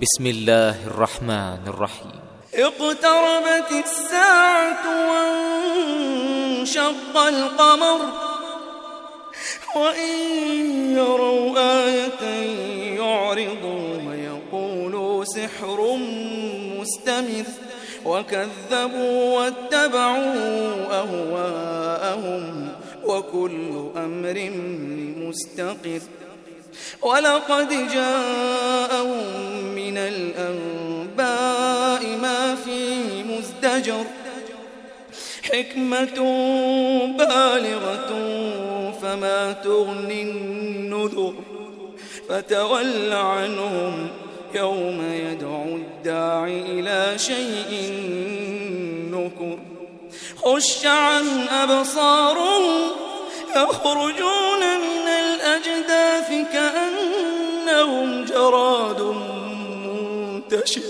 بسم الله الرحمن الرحيم. اقتربت الساعة وانشق القمر وإن يروا آية يعرضوا ويقولوا سحر مستمر وكذبوا واتبعوا أهواءهم وكل أمر مستقر ولقد جاءهم من الأنباء ما فيه مزدجر حكمة بالغة فما تغني النذر فتول عنهم يوم يدعو الداعي إلى شيء نكر خش عن أبصارهم يخرجون من الأجداث كأنهم جراد منتشر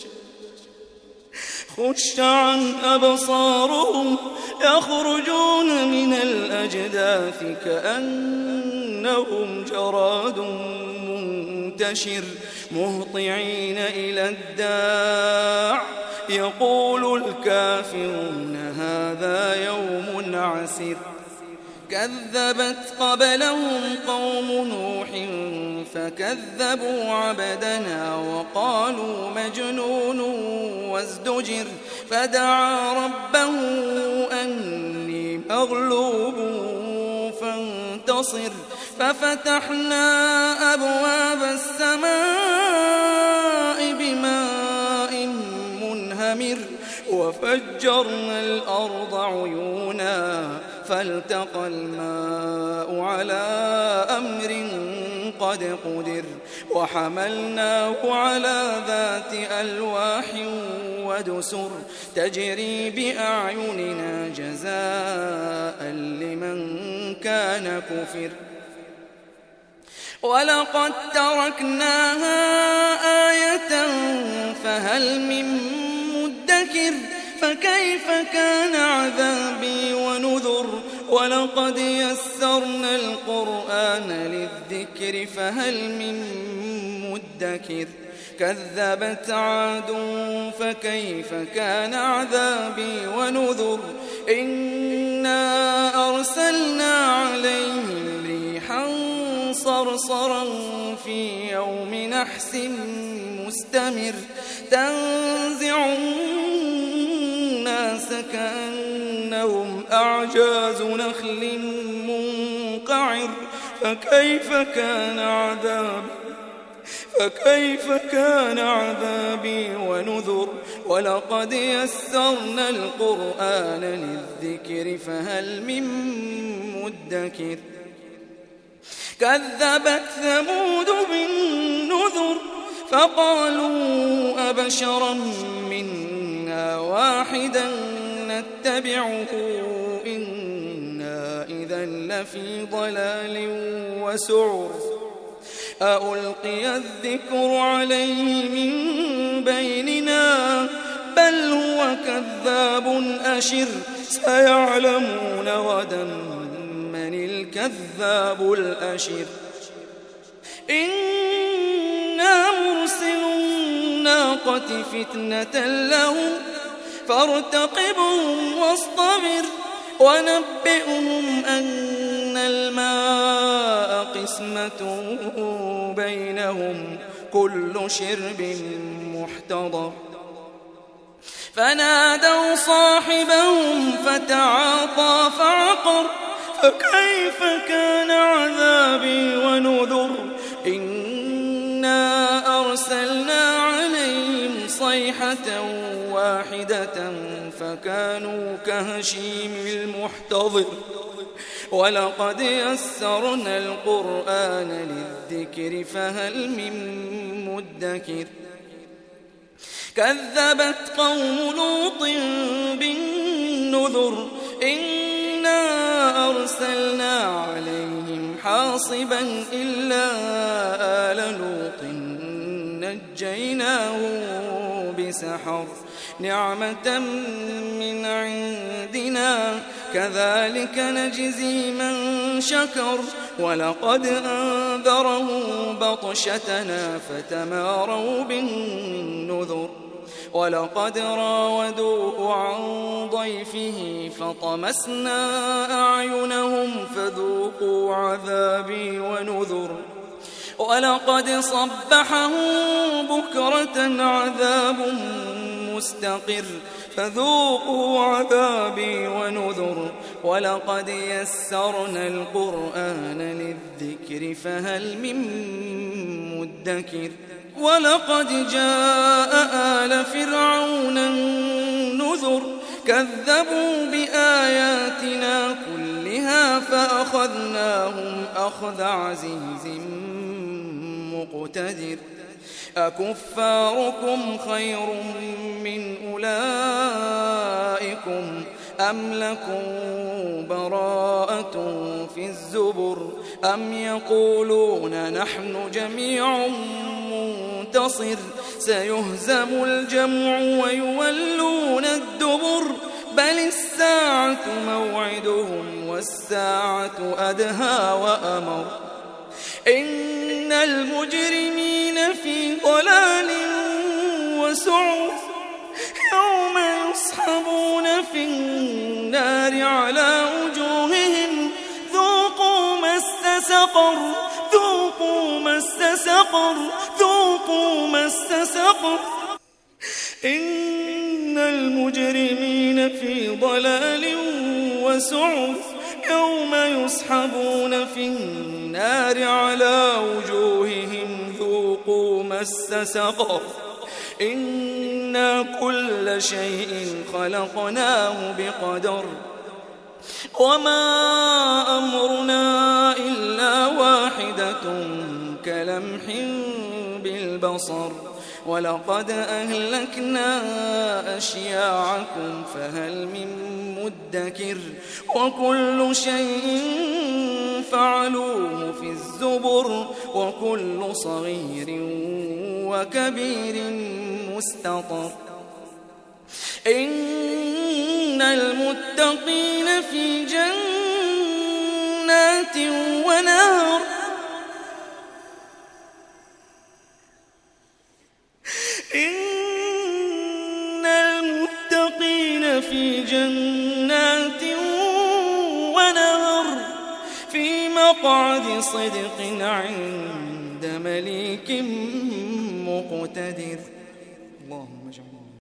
خش عن أبصارهم يخرجون من الأجداث كأنهم جراد منتشر مهطعين إلى الداع يقول الكافرون هذا يوم عسر كذبت قبلهم قوم نوح فكذبوا عبدنا وقالوا مجنون وازدجر فدعا ربه أني مغلوب فانتصر ففتحنا أبواب السماء بماء منهمر وفجرنا الأرض عيونا فالتقى الماء على أمر قد قدر وحملناه على ذات ألواح ودسر تجري بأعيننا جزاء لمن كان كفر ولقد تركناها آية فهل من مدكر فكيف كان عذابي ونذر ولقد يسرنا القرآن للذكر فهل من مدكر كذبت عاد فكيف كان عذابي ونذر إنا أرسلنا عليهم ريحا صرصرا في يوم نحس مستمر تنزع الناس كأنهم أعجاز نخل منقعر فكيف كان عذابي ونذر ولقد يسرنا القرآن للذكر فهل من مدكر كذبت ثمود بالنذر فقالوا أبشرا منا واحدا نتبعه إنا إذا لفي ضلال وسعر أألقي الذكر عليه من بيننا بل هو كذاب أشر سيعلمون غدا من الكذاب الأشر إنا مرسل الناقة فتنة لهم فارتقبهم واصطبر ونبئهم أن الماء قسمة بينهم كل شرب محتضر فنادوا صاحبهم فتعاطى فعقر فكيف كان عذابي ونذر إنا أرسلنا عليهم صيحة واحدة فكانوا كهشيم المحتضر ولقد يسرنا القرآن للذكر فهل من مدكر كذبت قوم لوط بالنذر إنا أرسلنا عليهم حاصبا إلا آل لوط نجيناه بسحر نعمة من عندنا كذلك نجزي من شكر ولقد أنذره بطشتنا فتماروا بالنذر ولقد راودوه عن ضيفه فطمسنا أعينهم فذوقوا عذابي ونذر ولقد صبحهم بكرة عذاب مستقر فذوقوا عذابي ونذر ولقد يسرنا القرآن للذكر فهل من مدكر ولقد جاء آل فرعون النذر كذبوا بآياتنا كلها فأخذناهم أخذ عزيز مقتدر أكفاركم خير من أولئكم أم لكم براءة في الزبر أم يقولون نحن جميع منتصر سيهزم الجمع ويولون الدبر بل الساعة موعدهم والساعة أدهى وأمر إن المجرمين في ضلال وسعر يوم يصحبون في النار على وجوههم ذوقوا مس سقر ذوقوا مس سقر ذوقوا مس سقر إن المجرمين في ضلال وسعر يوم يصحبون في النار على وجوههم ذوقوا مس سقر إنا كل شيء خلقناه بقدر وما أمرنا إلا واحدة كلمح بالبصر ولقد أهلكنا أشياعكم فهل من مدكر وكل شيء فعلوه في الزبر وكل صغير وكبير مستطر إن المتقين في جنات ونهر إن المتقين في جنات ونهر في مقعد صدق عند مليك مقتدر